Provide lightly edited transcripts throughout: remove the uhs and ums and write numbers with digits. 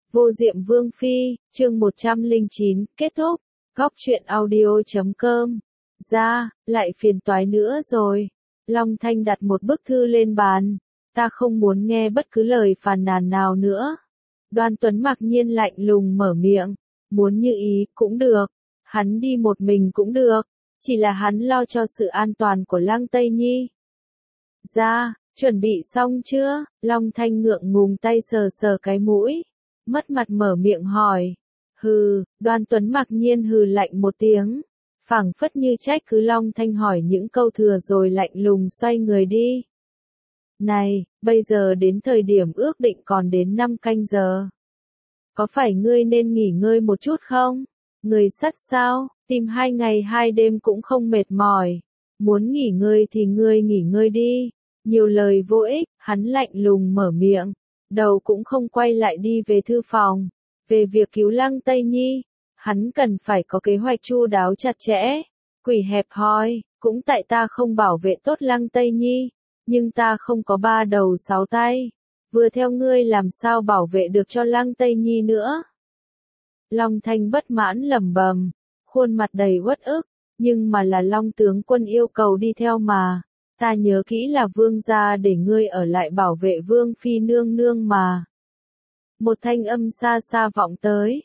Vô Diệm Vương Phi, chương 109, kết thúc. Góc truyện audio.com. Ra, lại phiền toái nữa rồi. Long Thanh đặt một bức thư lên bàn. Ta không muốn nghe bất cứ lời phàn nàn nào nữa. Đoan Tuấn mặc nhiên lạnh lùng mở miệng. Muốn như ý cũng được. Hắn đi một mình cũng được. Chỉ là hắn lo cho sự an toàn của Lăng Tây Nhi. Ra, chuẩn bị xong chưa? Long Thanh ngượng ngùng tay sờ sờ cái mũi. Mất mặt mở miệng hỏi. Hừ, Đoan Tuấn mặc nhiên hừ lạnh một tiếng. Phảng phất như trách cứ Long Thanh hỏi những câu thừa rồi lạnh lùng xoay người đi. Này, bây giờ đến thời điểm ước định còn đến 5 canh giờ. Có phải ngươi nên nghỉ ngơi một chút không? Người sắt sao, tìm 2 ngày 2 đêm cũng không mệt mỏi. Muốn nghỉ ngơi thì ngươi nghỉ ngơi đi. Nhiều lời vô ích, hắn lạnh lùng mở miệng. Đầu cũng không quay lại đi về thư phòng. Về việc cứu Lăng Tây Nhi, hắn cần phải có kế hoạch chu đáo chặt chẽ. Quỷ hẹp hòi, cũng tại ta không bảo vệ tốt Lăng Tây Nhi, nhưng ta không có 3 đầu 6 tay. Vừa theo ngươi làm sao bảo vệ được cho Lăng Tây Nhi nữa. Long Thanh bất mãn lẩm bẩm, khuôn mặt đầy uất ức, nhưng mà là Long tướng quân yêu cầu đi theo mà. Ta nhớ kỹ là vương gia để ngươi ở lại bảo vệ vương phi nương nương mà. Một thanh âm xa xa vọng tới.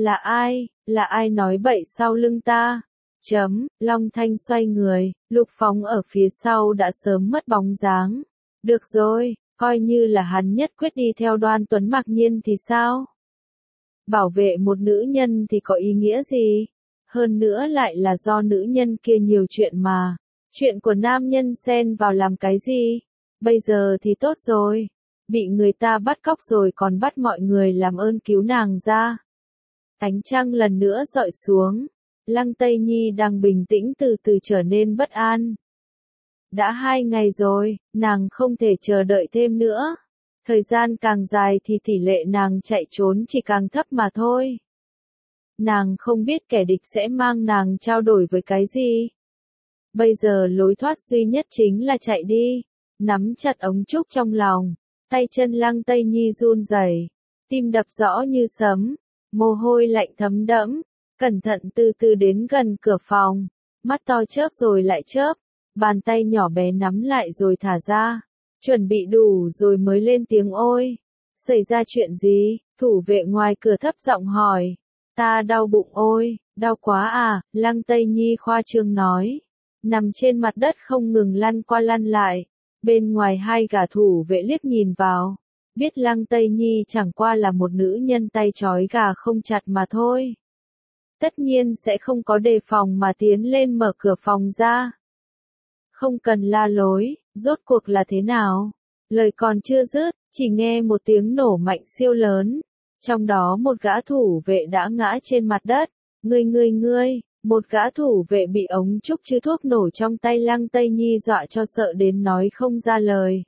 Là ai nói bậy sau lưng ta? Long Thanh xoay người, Lục Phóng ở phía sau đã sớm mất bóng dáng. Được rồi, coi như là hắn nhất quyết đi theo Đoan Tuấn mặc nhiên thì sao? Bảo vệ một nữ nhân thì có ý nghĩa gì? Hơn nữa lại là do nữ nhân kia nhiều chuyện mà. Chuyện của nam nhân xen vào làm cái gì? Bây giờ thì tốt rồi. Bị người ta bắt cóc rồi còn bắt mọi người làm ơn cứu nàng ra. Ánh trăng lần nữa dọi xuống. Lăng Tây Nhi đang bình tĩnh từ từ trở nên bất an. Đã 2 ngày rồi, nàng không thể chờ đợi thêm nữa. Thời gian càng dài thì tỷ lệ nàng chạy trốn chỉ càng thấp mà thôi. Nàng không biết kẻ địch sẽ mang nàng trao đổi với cái gì. Bây giờ lối thoát duy nhất chính là chạy đi. Nắm chặt ống trúc trong lòng. Tay chân Lăng Tây Nhi run rẩy, tim đập rõ như sấm, mồ hôi lạnh thấm đẫm, cẩn thận từ từ đến gần cửa phòng, mắt to chớp rồi lại chớp, bàn tay nhỏ bé nắm lại rồi thả ra, chuẩn bị đủ rồi mới lên tiếng ôi. Xảy ra chuyện gì? Thủ vệ ngoài cửa thấp giọng hỏi. Ta đau bụng ôi, đau quá à, Lăng Tây Nhi khoa trương nói, nằm trên mặt đất không ngừng lăn qua lăn lại. Bên ngoài 2 gã thủ vệ liếc nhìn vào, biết Lăng Tây Nhi chẳng qua là một nữ nhân tay trói gà không chặt mà thôi. Tất nhiên sẽ không có đề phòng mà tiến lên mở cửa phòng ra. Không cần la lối, rốt cuộc là thế nào? Lời còn chưa dứt, chỉ nghe một tiếng nổ mạnh siêu lớn. Trong đó một gã thủ vệ đã ngã trên mặt đất. Ngươi! Một gã thủ vệ bị ống trúc chứa thuốc nổ trong tay Lăng Tây Nhi dọa cho sợ đến nói không ra lời.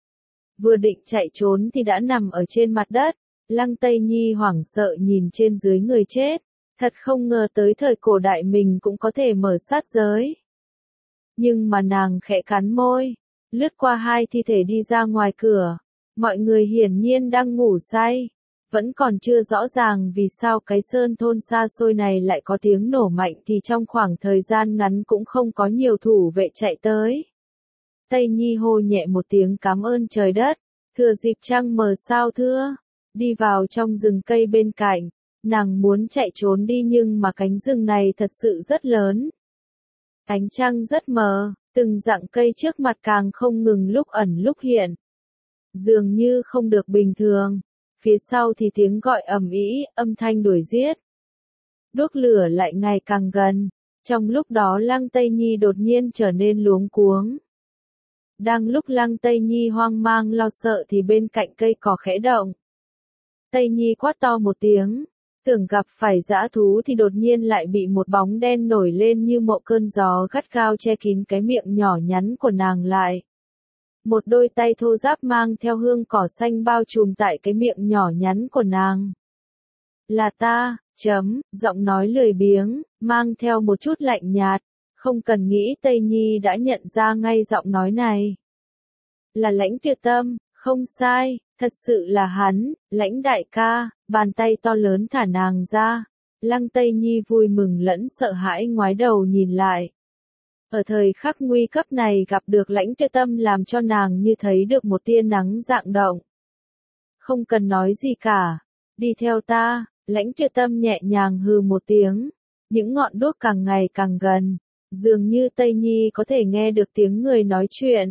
Vừa định chạy trốn thì đã nằm ở trên mặt đất. Lăng Tây Nhi hoảng sợ nhìn trên dưới người chết. Thật không ngờ tới thời cổ đại mình cũng có thể mở sát giới. Nhưng mà nàng khẽ cắn môi, lướt qua 2 thi thể đi ra ngoài cửa. Mọi người hiển nhiên đang ngủ say. Vẫn còn chưa rõ ràng vì sao cái sơn thôn xa xôi này lại có tiếng nổ mạnh thì trong khoảng thời gian ngắn cũng không có nhiều thủ vệ chạy tới. Tây Nhi hô nhẹ một tiếng cảm ơn trời đất, thừa dịp trăng mờ sao thưa, đi vào trong rừng cây bên cạnh, nàng muốn chạy trốn đi nhưng mà cánh rừng này thật sự rất lớn. Ánh trăng rất mờ, từng rặng cây trước mặt càng không ngừng lúc ẩn lúc hiện. Dường như không được bình thường. Phía sau thì tiếng gọi ầm ĩ, âm thanh đuổi giết. Đuốc lửa lại ngày càng gần. Trong lúc đó Lăng Tây Nhi đột nhiên trở nên luống cuống. Đang lúc Lăng Tây Nhi hoang mang lo sợ thì bên cạnh cây cỏ khẽ động. Tây Nhi quát to một tiếng. Tưởng gặp phải dã thú thì đột nhiên lại bị một bóng đen nổi lên như một cơn gió gắt gao che kín cái miệng nhỏ nhắn của nàng lại. Một đôi tay thô ráp mang theo hương cỏ xanh bao trùm tại cái miệng nhỏ nhắn của nàng. Là ta, giọng nói lười biếng, mang theo một chút lạnh nhạt, không cần nghĩ Tây Nhi đã nhận ra ngay giọng nói này. Là Lãnh Tuyệt Tâm, không sai, Thật sự là hắn, Lãnh đại ca, bàn tay to lớn thả nàng ra. Lăng Tây Nhi vui mừng lẫn sợ hãi ngoái đầu nhìn lại. Ở thời khắc nguy cấp này gặp được Lãnh Tuyệt Tâm làm cho nàng như thấy được một tia nắng rạng động. Không cần nói gì cả, đi theo ta, Lãnh Tuyệt Tâm nhẹ nhàng hừ một tiếng. Những ngọn đuốc càng ngày càng gần, dường như Tây Nhi có thể nghe được tiếng người nói chuyện.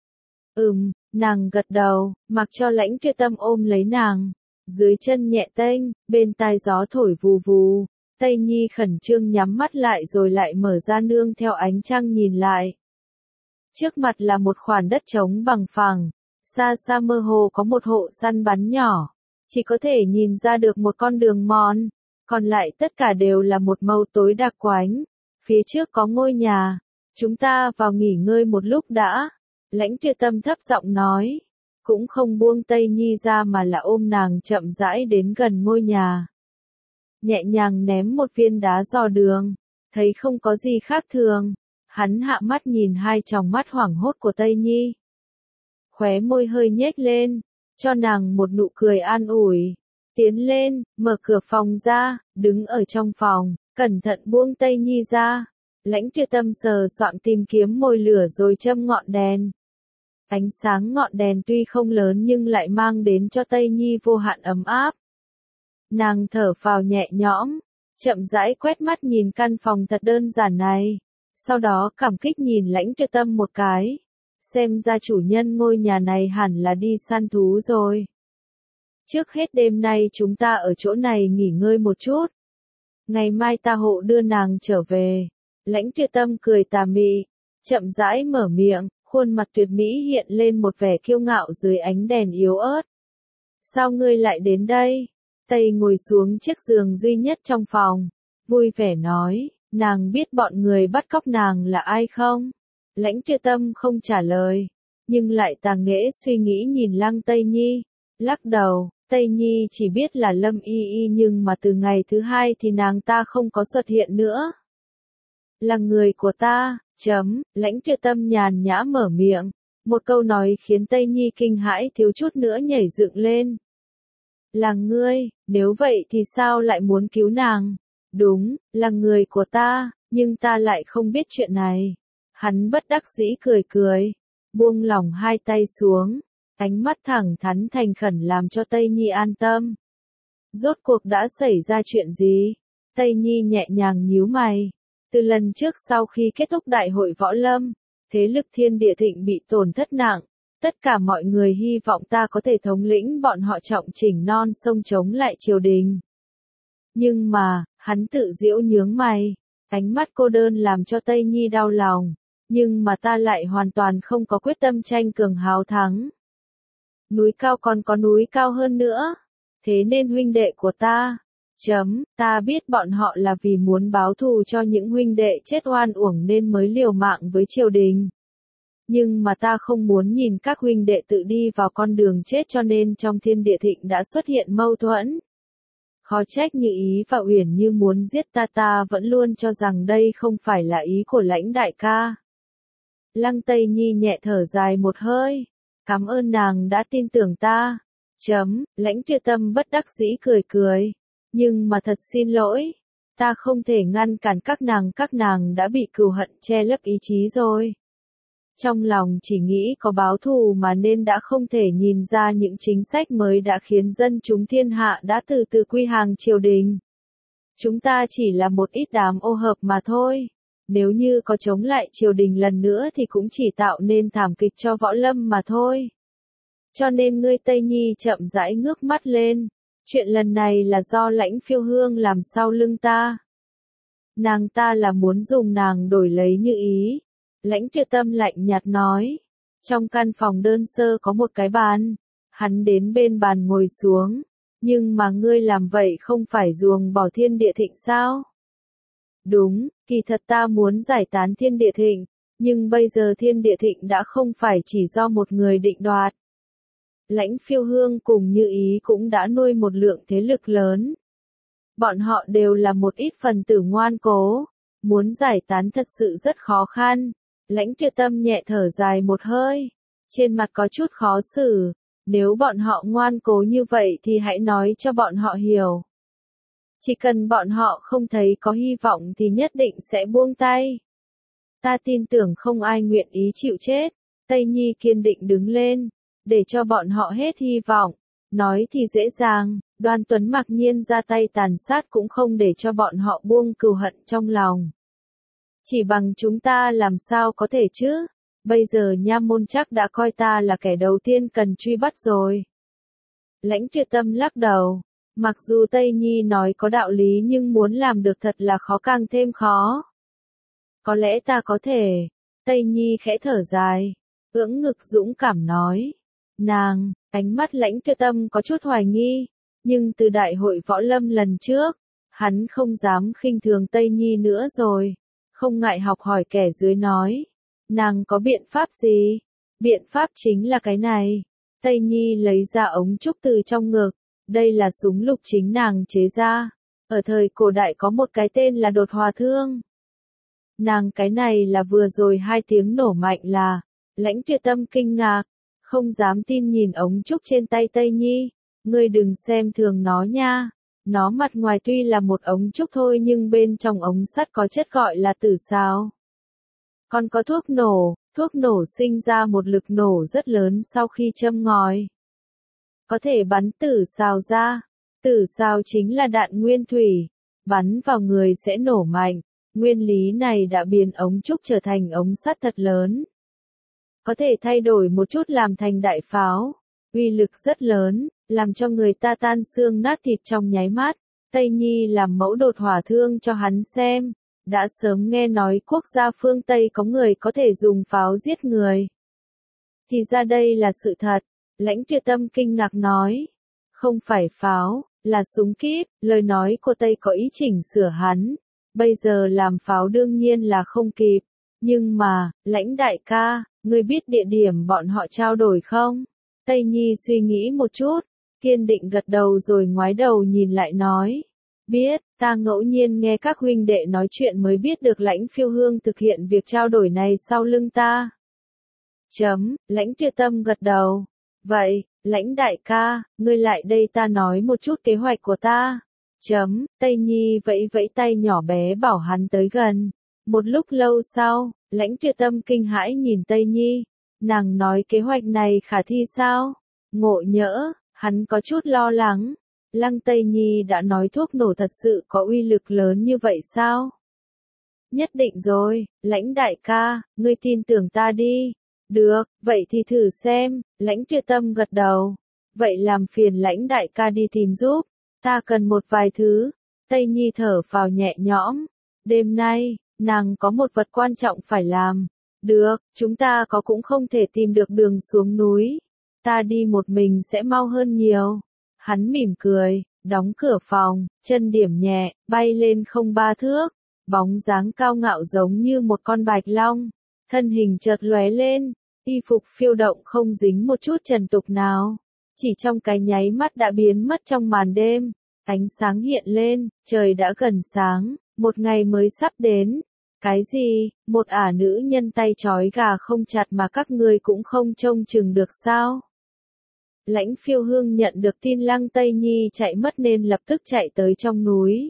Nàng gật đầu, mặc cho Lãnh Tuyệt Tâm ôm lấy nàng. Dưới chân nhẹ tênh, bên tai gió thổi vù vù. Tây Nhi khẩn trương nhắm mắt lại rồi lại mở ra nương theo ánh trăng nhìn lại. Trước mặt là một khoản đất trống bằng phẳng, xa xa mơ hồ có một hộ săn bắn nhỏ, chỉ có thể nhìn ra được một con đường mòn, còn lại tất cả đều là một màu tối đặc quánh. Phía trước có ngôi nhà, chúng ta vào nghỉ ngơi một lúc đã, Lãnh Tuyệt Tâm thấp giọng nói, cũng không buông Tây Nhi ra mà là ôm nàng chậm rãi đến gần ngôi nhà. Nhẹ nhàng ném một viên đá dò đường, thấy không có gì khác thường, hắn hạ mắt nhìn hai tròng mắt hoảng hốt của Tây Nhi. Khóe môi hơi nhếch lên, cho nàng một nụ cười an ủi, tiến lên, mở cửa phòng ra, đứng ở trong phòng, cẩn thận buông Tây Nhi ra. Lãnh Tuyệt Tâm sờ soạng tìm kiếm mồi lửa rồi châm ngọn đèn. Ánh sáng ngọn đèn tuy không lớn nhưng lại mang đến cho Tây Nhi vô hạn ấm áp. Nàng thở phào nhẹ nhõm, chậm rãi quét mắt nhìn căn phòng thật đơn giản này, sau đó cảm kích nhìn Lãnh Tuyệt Tâm một cái. Xem ra chủ nhân ngôi nhà này hẳn là đi săn thú rồi. Trước hết đêm nay chúng ta ở chỗ này nghỉ ngơi một chút. Ngày mai ta hộ đưa nàng trở về. Lãnh Tuyệt Tâm cười tà mị, chậm rãi mở miệng, khuôn mặt tuyệt mỹ hiện lên một vẻ kiêu ngạo dưới ánh đèn yếu ớt. Sao ngươi lại đến đây? Tây ngồi xuống chiếc giường duy nhất trong phòng, vui vẻ nói, nàng biết bọn người bắt cóc nàng là ai không? Lãnh Tuyệt Tâm không trả lời, nhưng lại tà nghễ suy nghĩ nhìn Lăng Tây Nhi, lắc đầu. Tây Nhi chỉ biết là Lâm Y Y nhưng mà từ ngày thứ hai thì nàng ta không có xuất hiện nữa. Là người của ta, Lãnh Tuyệt Tâm nhàn nhã mở miệng, một câu nói khiến Tây Nhi kinh hãi thiếu chút nữa nhảy dựng lên. Là ngươi, nếu vậy thì sao lại muốn cứu nàng? Đúng, là người của ta, nhưng ta lại không biết chuyện này. Hắn bất đắc dĩ cười cười, buông lỏng hai tay xuống, ánh mắt thẳng thắn thành khẩn làm cho Tây Nhi an tâm. Rốt cuộc đã xảy ra chuyện gì? Tây Nhi nhẹ nhàng nhíu mày. Từ lần trước sau khi kết thúc đại hội võ lâm, thế lực Thiên Địa Thịnh bị tổn thất nặng. Tất cả mọi người hy vọng ta có thể thống lĩnh bọn họ trọng chỉnh non sông chống lại triều đình. Nhưng mà, hắn tự giễu nhướng mày, ánh mắt cô đơn làm cho Tây Nhi đau lòng. Nhưng mà ta lại hoàn toàn không có quyết tâm tranh cường hào thắng. Núi cao còn có núi cao hơn nữa. Thế nên huynh đệ của ta, ta biết bọn họ là vì muốn báo thù cho những huynh đệ chết oan uổng nên mới liều mạng với triều đình. Nhưng mà ta không muốn nhìn các huynh đệ tự đi vào con đường chết cho nên trong Thiên Địa Thịnh đã xuất hiện mâu thuẫn. Khó trách Như Ý và Uyển Như muốn giết ta vẫn luôn cho rằng đây không phải là ý của Lãnh đại ca. Lăng Tây Nhi nhẹ thở dài một hơi. Cảm ơn nàng đã tin tưởng ta. Lãnh Tuyệt Tâm bất đắc dĩ cười cười. Nhưng mà thật xin lỗi. Ta không thể ngăn cản các nàng đã bị cừu hận che lấp ý chí rồi. Trong lòng chỉ nghĩ có báo thù mà nên đã không thể nhìn ra những chính sách mới đã khiến dân chúng thiên hạ đã từ từ quy hàng triều đình. Chúng ta chỉ là một ít đám ô hợp mà thôi. Nếu như có chống lại triều đình lần nữa thì cũng chỉ tạo nên thảm kịch cho võ lâm mà thôi. Cho nên ngươi Tây Nhi chậm rãi ngước mắt lên. Chuyện lần này là do Lãnh Phiêu Hương làm sau lưng ta. Nàng ta là muốn dùng nàng đổi lấy Như Ý. Lãnh Tuyệt Tâm lạnh nhạt nói. Trong căn phòng đơn sơ có một cái bàn. Hắn đến bên bàn ngồi xuống. Nhưng mà ngươi làm vậy không phải ruồng bỏ Thiên Địa Thịnh sao? Đúng, kỳ thật ta muốn giải tán Thiên Địa Thịnh. Nhưng bây giờ Thiên Địa Thịnh đã không phải chỉ do một người định đoạt. Lãnh Phiêu Hương cùng Như Ý cũng đã nuôi một lượng thế lực lớn. Bọn họ đều là một ít phần tử ngoan cố. Muốn giải tán thật sự rất khó khăn. Lãnh Tuyệt Tâm nhẹ thở dài một hơi. Trên mặt có chút khó xử. Nếu bọn họ ngoan cố như vậy thì hãy nói cho bọn họ hiểu. Chỉ cần bọn họ không thấy có hy vọng thì nhất định sẽ buông tay. Ta tin tưởng không ai nguyện ý chịu chết. Tây Nhi kiên định đứng lên, để cho bọn họ hết hy vọng. Nói thì dễ dàng, Đoan Tuấn mặc nhiên ra tay tàn sát cũng không để cho bọn họ buông cừu hận trong lòng. Chỉ bằng chúng ta làm sao có thể chứ? Bây giờ Nha Môn chắc đã coi ta là kẻ đầu tiên cần truy bắt rồi. Lãnh Tuyệt Tâm lắc đầu. Mặc dù Tây Nhi nói có đạo lý nhưng muốn làm được thật là khó càng thêm khó. Có lẽ ta có thể. Tây Nhi khẽ thở dài. Ưỡng ngực dũng cảm nói. Nàng, ánh mắt Lãnh Tuyệt Tâm có chút hoài nghi. Nhưng từ đại hội võ lâm lần trước, hắn không dám khinh thường Tây Nhi nữa rồi. Không ngại học hỏi kẻ dưới nói. Nàng có biện pháp gì? Biện pháp chính là cái này. Tây Nhi lấy ra ống trúc từ trong ngực. Đây là súng lục chính nàng chế ra. Ở thời cổ đại có một cái tên là đột hòa thương. Nàng cái này là vừa rồi 2 tiếng nổ mạnh là. Lãnh Tuyệt Tâm kinh ngạc. Không dám tin nhìn ống trúc trên tay Tây Nhi. Ngươi đừng xem thường nó nha. Nó mặt ngoài tuy là một ống trúc thôi nhưng bên trong ống sắt có chất gọi là tử xào. Còn có thuốc nổ sinh ra một lực nổ rất lớn sau khi châm ngòi. Có thể bắn tử xào ra. Tử xào chính là đạn nguyên thủy. Bắn vào người sẽ nổ mạnh. Nguyên lý này đã biến ống trúc trở thành ống sắt thật lớn. Có thể thay đổi một chút làm thành đại pháo. Uy lực rất lớn, làm cho người ta tan xương nát thịt trong nháy mắt. Tây Nhi làm mẫu đột hỏa thương cho hắn xem. Đã sớm nghe nói quốc gia phương Tây có người có thể dùng pháo giết người. Thì ra đây là sự thật. Lãnh Tuyệt Tâm kinh ngạc nói. Không phải pháo, là súng kíp. Lời nói của Tây có ý chỉnh sửa hắn. Bây giờ làm pháo đương nhiên là không kịp. Nhưng mà, Lãnh đại ca, ngươi biết địa điểm bọn họ trao đổi không? Tây Nhi suy nghĩ một chút. Kiên định gật đầu rồi ngoái đầu nhìn lại nói. Biết, ta ngẫu nhiên nghe các huynh đệ nói chuyện mới biết được Lãnh Phiêu Hương thực hiện việc trao đổi này sau lưng ta. Lãnh Tuyệt Tâm gật đầu. Vậy, Lãnh đại ca, ngươi lại đây ta nói một chút kế hoạch của ta. Tây Nhi vẫy vẫy tay nhỏ bé bảo hắn tới gần. Một lúc lâu sau, Lãnh Tuyệt Tâm kinh hãi nhìn Tây Nhi. Nàng nói kế hoạch này khả thi sao? Ngộ nhỡ, hắn có chút lo lắng. Lăng Tây Nhi đã nói thuốc nổ thật sự có uy lực lớn như vậy sao? Nhất định rồi, Lãnh đại ca, ngươi tin tưởng ta đi. Được, vậy thì thử xem. Lãnh Tuyệt Tâm gật đầu. Vậy làm phiền Lãnh đại ca đi tìm giúp. Ta cần một vài thứ. Tây Nhi thở phào nhẹ nhõm. Đêm nay, nàng có một vật quan trọng phải làm. Được, chúng ta có cũng không thể tìm được đường xuống núi. Ta đi một mình sẽ mau hơn nhiều. Hắn mỉm cười, đóng cửa phòng, chân điểm nhẹ, bay lên không 3 thước. Bóng dáng cao ngạo giống như một con bạch long. Thân hình chợt lóe lên, y phục phiêu động không dính một chút trần tục nào. Chỉ trong cái nháy mắt đã biến mất trong màn đêm. Ánh sáng hiện lên, trời đã gần sáng, một ngày mới sắp đến. Cái gì, một ả nữ nhân tay trói gà không chặt mà các ngươi cũng không trông chừng được sao? Lãnh Phiêu Hương nhận được tin Lăng Tây Nhi chạy mất nên lập tức chạy tới trong núi.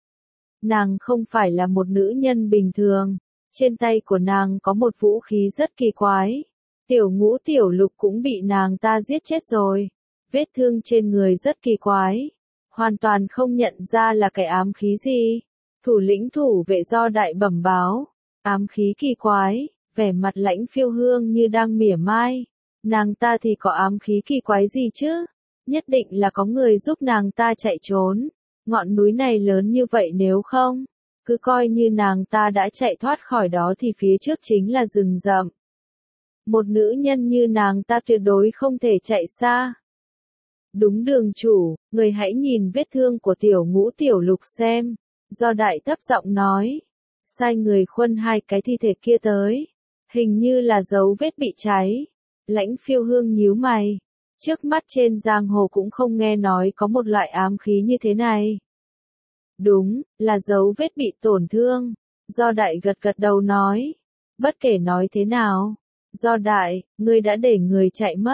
Nàng không phải là một nữ nhân bình thường. Trên tay của nàng có một vũ khí rất kỳ quái. Tiểu Ngũ Tiểu Lục cũng bị nàng ta giết chết rồi. Vết thương trên người rất kỳ quái. Hoàn toàn không nhận ra là cái ám khí gì. Thủ lĩnh thủ vệ do đại bẩm báo. Ám khí kỳ quái, vẻ mặt Lãnh Phiêu Hương như đang mỉa mai. Nàng ta thì có ám khí kỳ quái gì chứ? Nhất định là có người giúp nàng ta chạy trốn. Ngọn núi này lớn như vậy nếu không, cứ coi như nàng ta đã chạy thoát khỏi đó thì phía trước chính là rừng rậm. Một nữ nhân như nàng ta tuyệt đối không thể chạy xa. Đúng đường chủ, người hãy nhìn vết thương của Tiểu Ngũ Tiểu Lục xem. Do đại thấp giọng nói. Sai người khuân 2 cái thi thể kia tới. Hình như là dấu vết bị cháy. Lãnh Phiêu Hương nhíu mày. Trước mắt trên giang hồ cũng không nghe nói có một loại ám khí như thế này. Đúng, là dấu vết bị tổn thương. Do đại gật gật đầu nói. Bất kể nói thế nào. Do đại, ngươi đã để người chạy mất.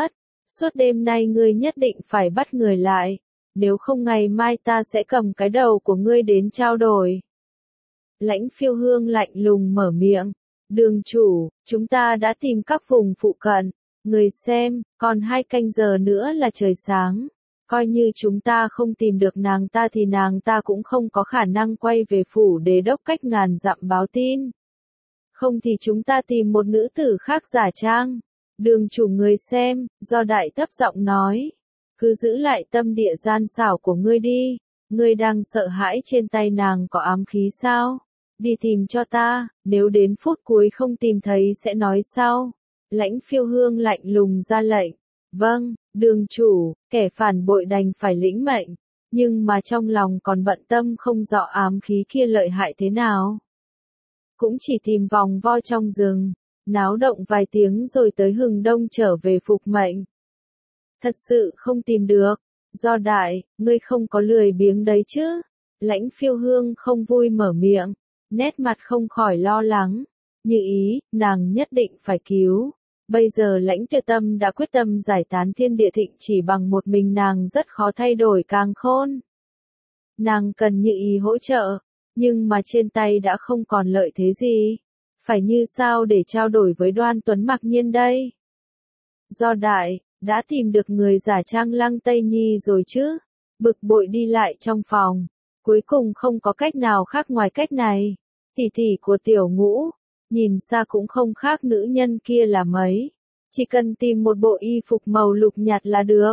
Suốt đêm nay ngươi nhất định phải bắt người lại, nếu không ngày mai ta sẽ cầm cái đầu của ngươi đến trao đổi. Lãnh Phiêu Hương lạnh lùng mở miệng, đường chủ, chúng ta đã tìm các vùng phụ cận, người xem, còn 2 canh giờ nữa là trời sáng. Coi như chúng ta không tìm được nàng ta thì nàng ta cũng không có khả năng quay về phủ đế đốc cách ngàn dặm báo tin. Không thì chúng ta tìm một nữ tử khác giả trang. Đường chủ người xem, do đại thấp giọng nói. Cứ giữ lại tâm địa gian xảo của ngươi đi. Ngươi đang sợ hãi trên tay nàng có ám khí sao? Đi tìm cho ta, nếu đến phút cuối không tìm thấy sẽ nói sau. Lãnh Phiêu Hương lạnh lùng ra lệnh. Vâng, đường chủ, kẻ phản bội đành phải lĩnh mệnh, nhưng mà trong lòng còn bận tâm không rõ ám khí kia lợi hại thế nào. Cũng chỉ tìm vòng vo trong rừng, náo động vài tiếng rồi tới Hừng Đông trở về phục mệnh. Thật sự không tìm được, do đại, ngươi không có lười biếng đấy chứ? Lãnh Phiêu Hương không vui mở miệng, nét mặt không khỏi lo lắng, như ý, nàng nhất định phải cứu. Bây giờ Lãnh Tuyệt Tâm đã quyết tâm giải tán thiên địa thịnh chỉ bằng một mình nàng rất khó thay đổi càn khôn. Nàng cần Như ý hỗ trợ, nhưng mà trên tay đã không còn lợi thế gì. Phải như sao để trao đổi với Đoan Tuấn Mặc Nhiên đây? Do đại, đã tìm được người giả trang Lăng Tây Nhi rồi chứ? Bực bội đi lại trong phòng, cuối cùng không có cách nào khác ngoài cách này. Tỷ tỷ của Tiểu Ngũ, nhìn xa cũng không khác nữ nhân kia là mấy. Chỉ cần tìm một bộ y phục màu lục nhạt là được.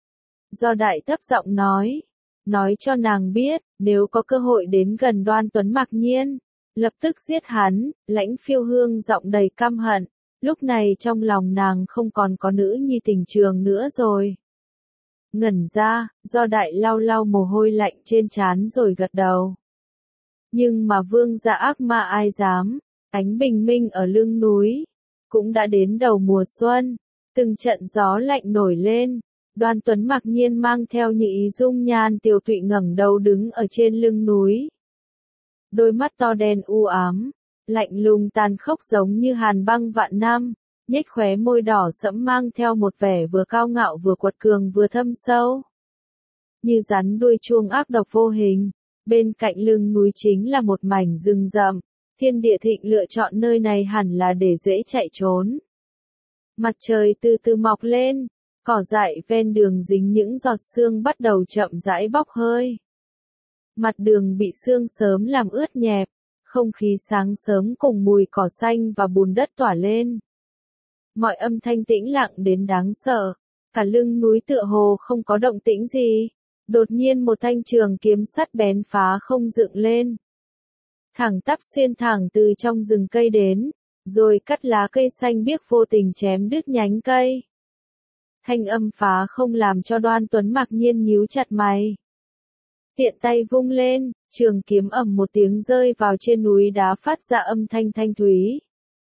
Do đại thấp giọng nói cho nàng biết, nếu có cơ hội đến gần Đoan Tuấn Mặc Nhiên, lập tức giết hắn. Lãnh Phiêu Hương giọng đầy căm hận, lúc này trong lòng nàng không còn có nữ nhi Tình Trường nữa rồi. Ngẩn ra, do đại lau lau mồ hôi lạnh trên trán rồi gật đầu. Nhưng mà vương gia ác ma ai dám, ánh bình minh ở lưng núi, cũng đã đến đầu mùa xuân, từng trận gió lạnh nổi lên. Đoan Tuấn Mặc Nhiên mang theo Như ý dung nhan tiều tụy ngẩng đầu đứng ở trên lưng núi. Đôi mắt to đen u ám, lạnh lùng tàn khốc giống như hàn băng vạn năm, nhếch khóe môi đỏ sẫm mang theo một vẻ vừa cao ngạo vừa quật cường vừa thâm sâu. Như rắn đuôi chuông ác độc vô hình, bên cạnh lưng núi chính là một mảnh rừng rậm, thiên địa thịnh lựa chọn nơi này hẳn là để dễ chạy trốn. Mặt trời từ từ mọc lên, cỏ dại ven đường dính những giọt sương bắt đầu chậm rãi bốc hơi. Mặt đường bị sương sớm làm ướt nhẹp, không khí sáng sớm cùng mùi cỏ xanh và bùn đất tỏa lên. Mọi âm thanh tĩnh lặng đến đáng sợ, cả lưng núi tựa hồ không có động tĩnh gì. Đột nhiên một thanh trường kiếm sắt bén phá không dựng lên. Thẳng tắp xuyên thẳng từ trong rừng cây đến, rồi cắt lá cây xanh biếc vô tình chém đứt nhánh cây. Thanh âm phá không làm cho Đoan Tuấn Mặc Nhiên nhíu chặt mày. Tiện tay vung lên, trường kiếm ầm một tiếng rơi vào trên núi đá phát ra âm thanh thanh thúy.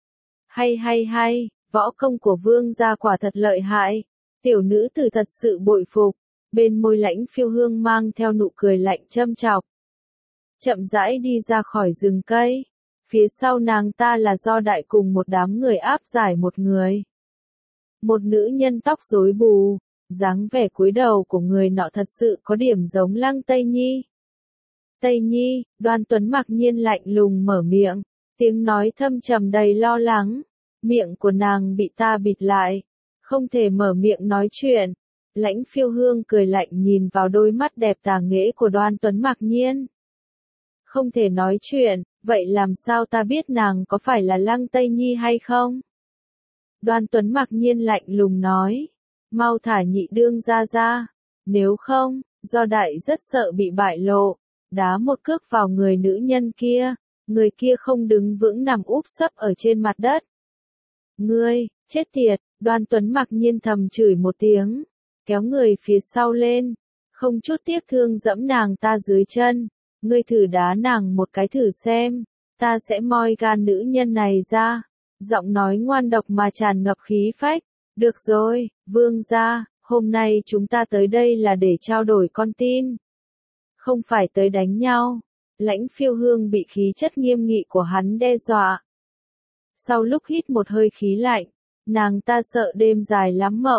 Hay, võ công của vương gia quả thật lợi hại, tiểu nữ tử thật sự bội phục. Bên môi Lãnh Phiêu Hương mang theo nụ cười lạnh châm chọc. Chậm rãi đi ra khỏi rừng cây, phía sau nàng ta là Do đại cùng một đám người áp giải một người. Một nữ nhân tóc rối bù, dáng vẻ cúi đầu của người nọ thật sự có điểm giống Lăng Tây Nhi. Tây Nhi, Đoan Tuấn Mặc Nhiên lạnh lùng mở miệng, tiếng nói thâm trầm đầy lo lắng. Miệng của nàng bị ta bịt lại, không thể mở miệng nói chuyện. Lãnh Phiêu Hương cười lạnh nhìn vào đôi mắt đẹp tà nghễ của Đoan Tuấn Mặc Nhiên. Không thể nói chuyện, vậy làm sao ta biết nàng có phải là Lăng Tây Nhi hay không? Đoan Tuấn Mặc Nhiên lạnh lùng nói, mau thả nhị đương ra, nếu không, Do đại rất sợ bị bại lộ, đá một cước vào người nữ nhân kia, người kia không đứng vững nằm úp sấp ở trên mặt đất. Ngươi, chết tiệt, Đoan Tuấn Mặc Nhiên thầm chửi một tiếng, kéo người phía sau lên, không chút tiếc thương dẫm nàng ta dưới chân. Ngươi thử đá nàng một cái thử xem, ta sẽ moi gan nữ nhân này ra. Giọng nói ngoan độc mà tràn ngập khí phách. Được rồi, vương gia, hôm nay chúng ta tới đây là để trao đổi con tin. Không phải tới đánh nhau. Lãnh Phiêu Hương bị khí chất nghiêm nghị của hắn đe dọa. Sau lúc hít một hơi khí lạnh, nàng ta sợ đêm dài lắm mộng,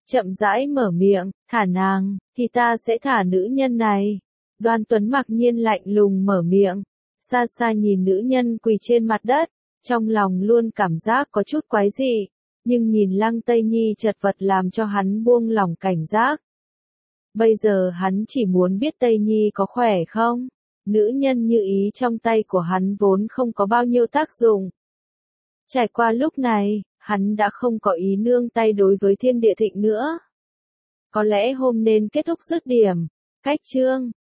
chậm rãi mở miệng, thả nàng, thì ta sẽ thả nữ nhân này. Đoan Tuấn mặc nhiên lạnh lùng mở miệng, xa xa nhìn nữ nhân quỳ trên mặt đất, trong lòng luôn cảm giác có chút quái dị, nhưng nhìn Lăng Tây Nhi chật vật làm cho hắn buông lỏng cảnh giác. Bây giờ hắn chỉ muốn biết Tây Nhi có khỏe không? Nữ nhân như ý trong tay của hắn vốn không có bao nhiêu tác dụng. Trải qua lúc này, hắn đã không có ý nương tay đối với Thiên Địa Thịnh nữa. Có lẽ hôm nên kết thúc dứt điểm. Cách chương